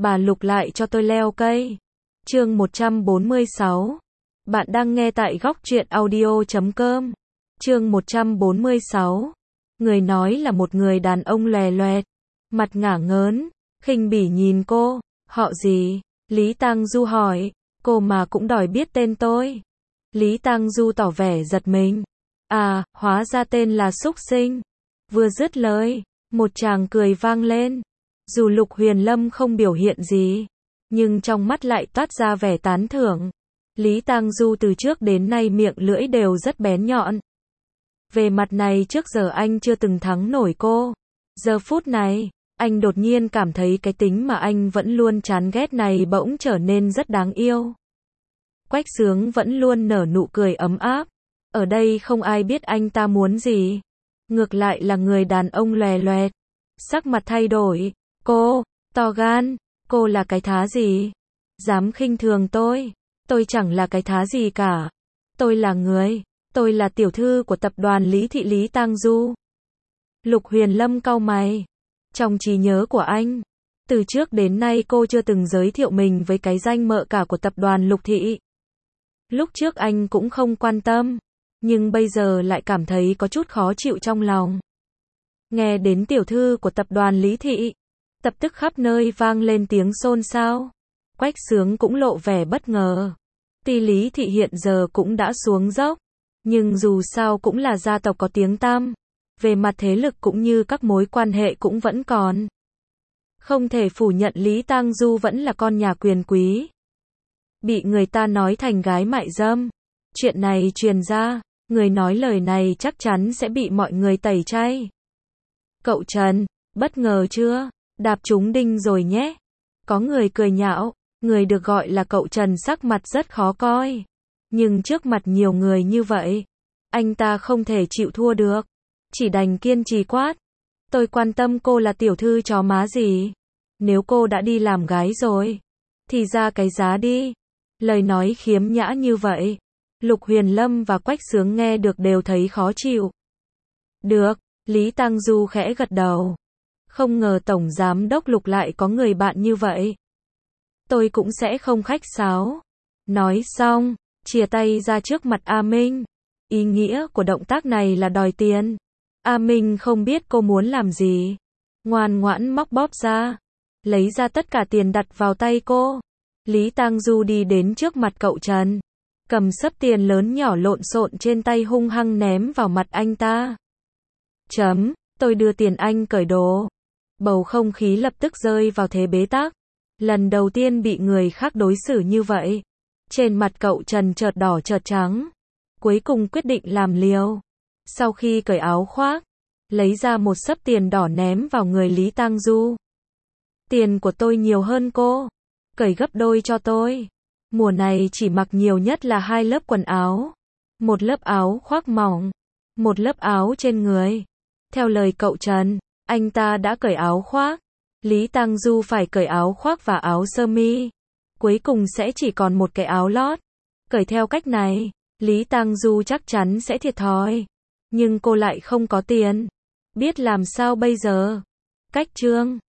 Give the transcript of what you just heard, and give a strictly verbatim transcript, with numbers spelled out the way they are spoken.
bà Lục lại cho tôi leo cây. Chương một trăm bốn mươi sáu. Bạn đang nghe tại góc truyện audio chấm com. Chương một trăm bốn mươi sáu. Người nói là một người đàn ông lòe loẹt, mặt ngả ngớn, khinh bỉ nhìn cô. Họ gì? Lý Tang Du hỏi. Cô mà cũng đòi biết tên tôi. Lý Tang Du tỏ vẻ giật mình. À, hóa ra tên là Súc Sinh. Vừa dứt lời, một tràng cười vang lên. Dù Lục Huyền Lâm không biểu hiện gì, nhưng trong mắt lại toát ra vẻ tán thưởng. Lý Tang Du từ trước đến nay miệng lưỡi đều rất bén nhọn. Về mặt này trước giờ anh chưa từng thắng nổi cô. Giờ phút này, anh đột nhiên cảm thấy cái tính mà anh vẫn luôn chán ghét này bỗng trở nên rất đáng yêu. Quách Sướng vẫn luôn nở nụ cười ấm áp. Ở đây không ai biết anh ta muốn gì. Ngược lại là người đàn ông lòe loẹt, sắc mặt thay đổi. Cô, to gan, cô là cái thá gì? Dám khinh thường tôi? Tôi chẳng là cái thá gì cả. Tôi là người, tôi là tiểu thư của tập đoàn Lý Thị Lý Tang Du. Lục Huyền Lâm cau mày. Trong trí nhớ của anh, từ trước đến nay cô chưa từng giới thiệu mình với cái danh mợ cả của tập đoàn Lục Thị. Lúc trước anh cũng không quan tâm, nhưng bây giờ lại cảm thấy có chút khó chịu trong lòng. Nghe đến tiểu thư của tập đoàn Lý Thị, lập tức khắp nơi vang lên tiếng xôn xao. Quách Sướng cũng lộ vẻ bất ngờ. Tuy Lý Thị hiện giờ cũng đã xuống dốc, nhưng dù sao cũng là gia tộc có tiếng tăm. Về mặt thế lực cũng như các mối quan hệ cũng vẫn còn. Không thể phủ nhận Lý Tang Du vẫn là con nhà quyền quý. Bị người ta nói thành gái mại dâm. Chuyện này truyền ra, người nói lời này chắc chắn sẽ bị mọi người tẩy chay. Cậu Trần, bất ngờ chưa? Đạp trúng đinh rồi nhé. Có người cười nhạo, người được gọi là cậu Trần sắc mặt rất khó coi. Nhưng trước mặt nhiều người như vậy, anh ta không thể chịu thua được. Chỉ đành kiên trì quát. Tôi quan tâm cô là tiểu thư chó má gì. Nếu cô đã đi làm gái rồi, thì ra cái giá đi. Lời nói khiếm nhã như vậy, Lục Huyền Lâm và Quách Sướng nghe được đều thấy khó chịu. Được, Lý Tang Du khẽ gật đầu. Không ngờ Tổng Giám Đốc Lục lại có người bạn như vậy. Tôi cũng sẽ không khách sáo. Nói xong, chìa tay ra trước mặt A Minh. Ý nghĩa của động tác này là đòi tiền. A Minh không biết cô muốn làm gì. Ngoan ngoãn móc bóp ra. Lấy ra tất cả tiền đặt vào tay cô. Lý Tang Du đi đến trước mặt cậu Trần. Cầm xấp tiền lớn nhỏ lộn xộn trên tay hung hăng ném vào mặt anh ta. Chấm, tôi đưa tiền anh cởi đồ. Bầu không khí lập tức rơi vào thế bế tắc. Lần đầu tiên bị người khác đối xử như vậy. Trên mặt cậu Trần chợt đỏ chợt trắng. Cuối cùng quyết định làm liều. Sau khi cởi áo khoác, lấy ra một xấp tiền đỏ ném vào người Lý Tang Du. Tiền của tôi nhiều hơn cô. Cởi gấp đôi cho tôi. Mùa này chỉ mặc nhiều nhất là hai lớp quần áo. Một lớp áo khoác mỏng, một lớp áo trên người. Theo lời cậu Trần, anh ta đã cởi áo khoác. Lý Tang Du phải cởi áo khoác và áo sơ mi. Cuối cùng sẽ chỉ còn một cái áo lót. Cởi theo cách này, Lý Tang Du chắc chắn sẽ thiệt thòi. Nhưng cô lại không có tiền. Biết làm sao bây giờ? Cách chương